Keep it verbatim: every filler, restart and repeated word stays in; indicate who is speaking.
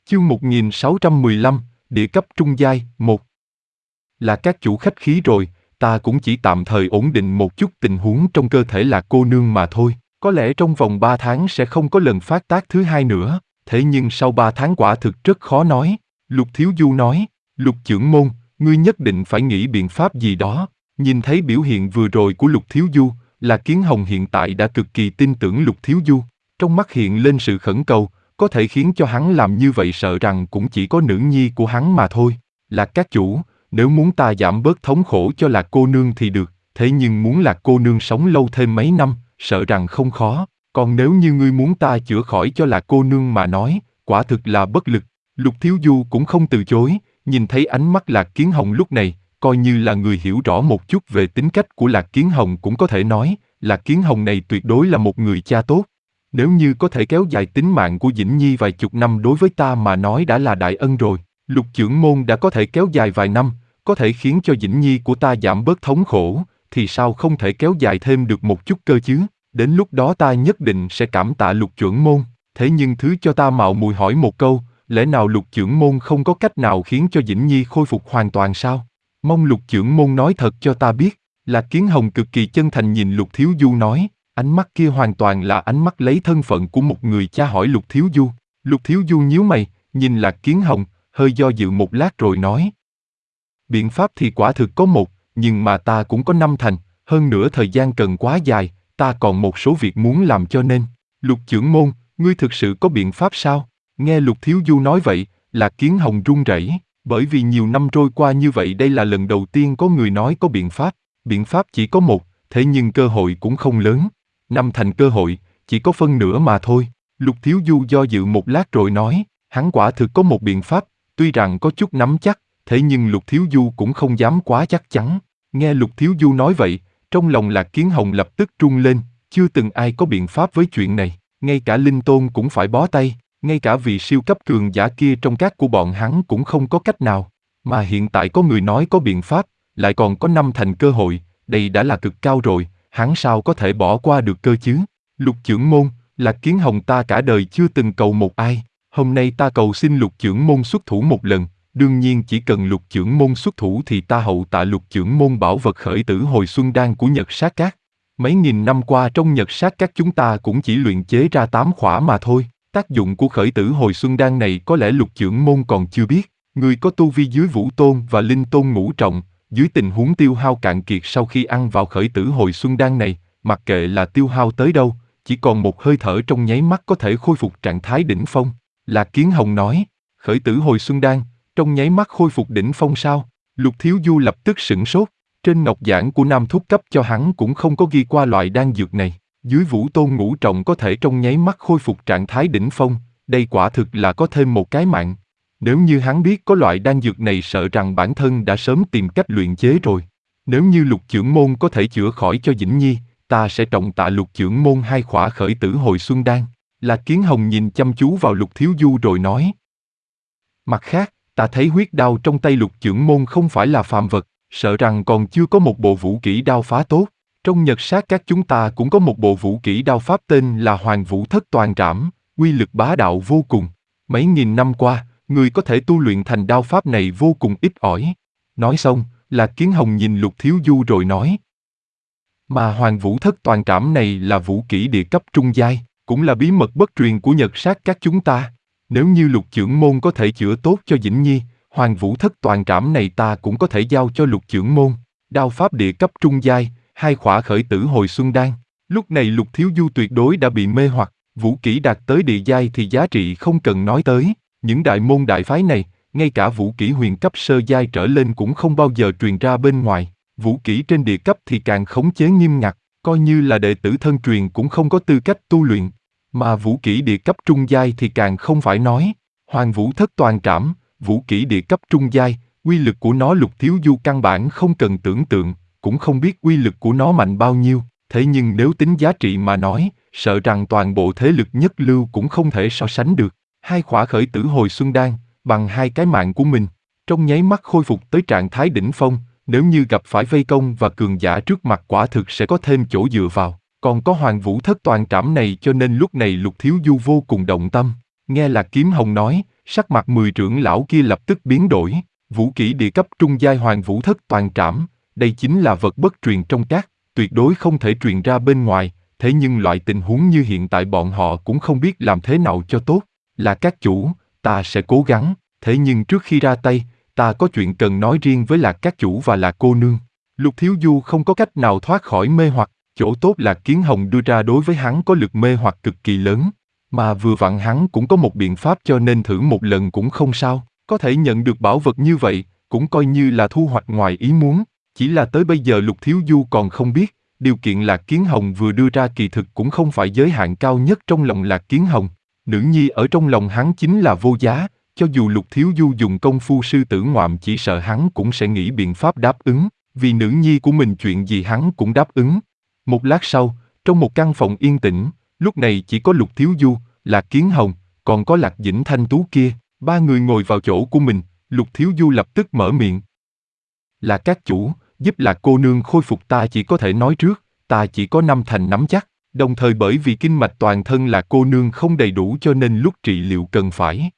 Speaker 1: Chương một nghìn sáu trăm mười lăm, địa cấp trung giai, một. Là các chủ khách khí rồi, ta cũng chỉ tạm thời ổn định một chút tình huống trong cơ thể Lạc cô nương mà thôi. Có lẽ trong vòng ba tháng sẽ không có lần phát tác thứ hai nữa, thế nhưng sau ba tháng quả thực rất khó nói. Lục Thiếu Du nói, Lục trưởng môn, ngươi nhất định phải nghĩ biện pháp gì đó. Nhìn thấy biểu hiện vừa rồi của Lục Thiếu Du, Lạc Kiến Hồng hiện tại đã cực kỳ tin tưởng Lục Thiếu Du. Trong mắt hiện lên sự khẩn cầu, có thể khiến cho hắn làm như vậy sợ rằng cũng chỉ có nữ nhi của hắn mà thôi. Lạc các chủ, nếu muốn ta giảm bớt thống khổ cho Lạc cô nương thì được, thế nhưng muốn Lạc cô nương sống lâu thêm mấy năm, sợ rằng không khó. Còn nếu như ngươi muốn ta chữa khỏi cho Lạc cô nương mà nói, quả thực là bất lực. Lục Thiếu Du cũng không từ chối, nhìn thấy ánh mắt Lạc Kiến Hồng lúc này, coi như là người hiểu rõ một chút về tính cách của Lạc Kiến Hồng cũng có thể nói, Lạc Kiến Hồng này tuyệt đối là một người cha tốt. Nếu như có thể kéo dài tính mạng của Dĩnh Nhi vài chục năm đối với ta mà nói đã là đại ân rồi. Lục trưởng môn đã có thể kéo dài vài năm, có thể khiến cho Dĩnh Nhi của ta giảm bớt thống khổ, thì sao không thể kéo dài thêm được một chút cơ chứ? Đến lúc đó ta nhất định sẽ cảm tạ Lục trưởng môn. Thế nhưng thứ cho ta mạo muội hỏi một câu, lẽ nào Lục trưởng môn không có cách nào khiến cho Dĩnh Nhi khôi phục hoàn toàn sao? Mong Lục trưởng môn nói thật cho ta biết. Lạc Kiến Hồng cực kỳ chân thành nhìn Lục Thiếu Du nói. Ánh mắt kia hoàn toàn là ánh mắt lấy thân phận của một người cha hỏi Lục Thiếu Du. Lục Thiếu Du nhíu mày, nhìn Lạc Kiến Hồng, hơi do dự một lát rồi nói. Biện pháp thì quả thực có một, nhưng mà ta cũng có năm thành, hơn nữa thời gian cần quá dài, ta còn một số việc muốn làm cho nên. Lục trưởng môn, ngươi thực sự có biện pháp sao? Nghe Lục Thiếu Du nói vậy, Lạc Kiến Hồng run rẩy, bởi vì nhiều năm trôi qua như vậy đây là lần đầu tiên có người nói có biện pháp. Biện pháp chỉ có một, thế nhưng cơ hội cũng không lớn. Năm thành cơ hội, chỉ có phân nửa mà thôi. Lục Thiếu Du do dự một lát rồi nói, hắn quả thực có một biện pháp, tuy rằng có chút nắm chắc, thế nhưng Lục Thiếu Du cũng không dám quá chắc chắn. Nghe Lục Thiếu Du nói vậy, trong lòng Lạc Kiến Hồng lập tức run lên, chưa từng ai có biện pháp với chuyện này, ngay cả Linh Tôn cũng phải bó tay, ngay cả vị siêu cấp cường giả kia trong các của bọn hắn cũng không có cách nào. Mà hiện tại có người nói có biện pháp, lại còn có năm thành cơ hội, đây đã là cực cao rồi. Hắn sao có thể bỏ qua được cơ chứ? Lục trưởng môn, Lạc Kiến Hồng ta cả đời chưa từng cầu một ai, hôm nay ta cầu xin Lục trưởng môn xuất thủ một lần, đương nhiên chỉ cần Lục trưởng môn xuất thủ thì ta hậu tạ Lục trưởng môn bảo vật khởi tử hồi xuân đan của Nhật Sát Các. Mấy nghìn năm qua trong Nhật Sát Các chúng ta cũng chỉ luyện chế ra tám khỏa mà thôi, tác dụng của khởi tử hồi xuân đan này có lẽ Lục trưởng môn còn chưa biết, người có tu vi dưới Vũ Tôn và Linh Tôn ngũ trọng. Dưới tình huống tiêu hao cạn kiệt sau khi ăn vào khởi tử hồi xuân đan này, mặc kệ là tiêu hao tới đâu, chỉ còn một hơi thở trong nháy mắt có thể khôi phục trạng thái đỉnh phong. Lạc Kiến Hồng nói, khởi tử hồi xuân đan, trong nháy mắt khôi phục đỉnh phong sao? Lục Thiếu Du lập tức sửng sốt, trên ngọc giản của Nam Thúc cấp cho hắn cũng không có ghi qua loại đan dược này. Dưới Vũ Tôn ngũ trọng có thể trong nháy mắt khôi phục trạng thái đỉnh phong, đây quả thực là có thêm một cái mạng. Nếu như hắn biết có loại đan dược này sợ rằng bản thân đã sớm tìm cách luyện chế rồi. Nếu như Lục trưởng môn có thể chữa khỏi cho Dĩnh Nhi, ta sẽ trọng tạ Lục trưởng môn hai khỏa khởi tử hồi xuân đan. Lạc Kiến Hồng nhìn chăm chú vào Lục Thiếu Du rồi nói. Mặt khác, ta thấy huyết đao trong tay Lục trưởng môn không phải là phàm vật, sợ rằng còn chưa có một bộ vũ kỹ đao phá tốt. Trong Nhật Sát Các chúng ta cũng có một bộ vũ kỹ đao pháp tên là Hoàng Vũ Thất Toàn Trảm, uy lực bá đạo vô cùng. Mấy nghìn năm qua, người có thể tu luyện thành đao pháp này vô cùng ít ỏi. Nói xong, Lạc Kiến Hồng nhìn Lục Thiếu Du rồi nói. Mà Hoàng Vũ Thất Toàn Trảm này là vũ kỹ địa cấp trung giai, cũng là bí mật bất truyền của Nhật Sát Các chúng ta. Nếu như Lục trưởng môn có thể chữa tốt cho Dĩnh Nhi, Hoàng Vũ Thất Toàn Trảm này ta cũng có thể giao cho Lục trưởng môn. Đao pháp địa cấp trung giai, hai khỏa khởi tử hồi xuân đan. Lúc này Lục Thiếu Du tuyệt đối đã bị mê hoặc, vũ kỹ đạt tới địa giai thì giá trị không cần nói tới. Những đại môn đại phái này, ngay cả vũ kỹ huyền cấp sơ giai trở lên cũng không bao giờ truyền ra bên ngoài. Vũ kỹ trên địa cấp thì càng khống chế nghiêm ngặt, coi như là đệ tử thân truyền cũng không có tư cách tu luyện. Mà vũ kỹ địa cấp trung giai thì càng không phải nói. Hoàng Vũ Thất Toàn Trảm, vũ kỹ địa cấp trung giai, uy lực của nó Lục Thiếu Du căn bản không cần tưởng tượng, cũng không biết uy lực của nó mạnh bao nhiêu. Thế nhưng nếu tính giá trị mà nói, sợ rằng toàn bộ thế lực nhất lưu cũng không thể so sánh được. Hai khỏa khởi tử hồi xuân đan, bằng hai cái mạng của mình, trong nháy mắt khôi phục tới trạng thái đỉnh phong, nếu như gặp phải vây công và cường giả trước mặt quả thực sẽ có thêm chỗ dựa vào. Còn có Hoàng Vũ Thất Toàn Trảm này cho nên lúc này Lục Thiếu Du vô cùng động tâm. Nghe Lạc Kiếm Hồng nói, Sắc mặt mười trưởng lão kia lập tức biến đổi. Vũ kỹ địa cấp trung giai Hoàng Vũ Thất Toàn Trảm, đây chính là vật bất truyền trong các, tuyệt đối không thể truyền ra bên ngoài, thế nhưng loại tình huống như hiện tại bọn họ cũng không biết làm thế nào cho tốt. Là các chủ, ta sẽ cố gắng, thế nhưng trước khi ra tay, ta có chuyện cần nói riêng với Lạc các chủ và Lạc cô nương. Lục Thiếu Du không có cách nào thoát khỏi mê hoặc, chỗ tốt là Kiến Hồng đưa ra đối với hắn có lực mê hoặc cực kỳ lớn, mà vừa vặn hắn cũng có một biện pháp cho nên thử một lần cũng không sao, có thể nhận được bảo vật như vậy, cũng coi như là thu hoạch ngoài ý muốn, chỉ là tới bây giờ Lục Thiếu Du còn không biết, điều kiện Lạc Kiến Hồng vừa đưa ra kỳ thực cũng không phải giới hạn cao nhất trong lòng Lạc Kiến Hồng, nữ nhi ở trong lòng hắn chính là vô giá. Cho dù Lục Thiếu Du dùng công phu sư tử ngoạm chỉ sợ hắn cũng sẽ nghĩ biện pháp đáp ứng, vì nữ nhi của mình chuyện gì hắn cũng đáp ứng. Một lát sau, trong một căn phòng yên tĩnh, lúc này chỉ có Lục Thiếu Du, Lạc Kiến Hồng, còn có Lạc Dĩnh Thanh Tú kia, ba người ngồi vào chỗ của mình, Lục Thiếu Du lập tức mở miệng. Là các chủ, giúp Lạc cô nương khôi phục ta chỉ có thể nói trước, ta chỉ có năm thành nắm chắc, đồng thời bởi vì kinh mạch toàn thân Lạc cô nương không đầy đủ cho nên lúc trị liệu cần phải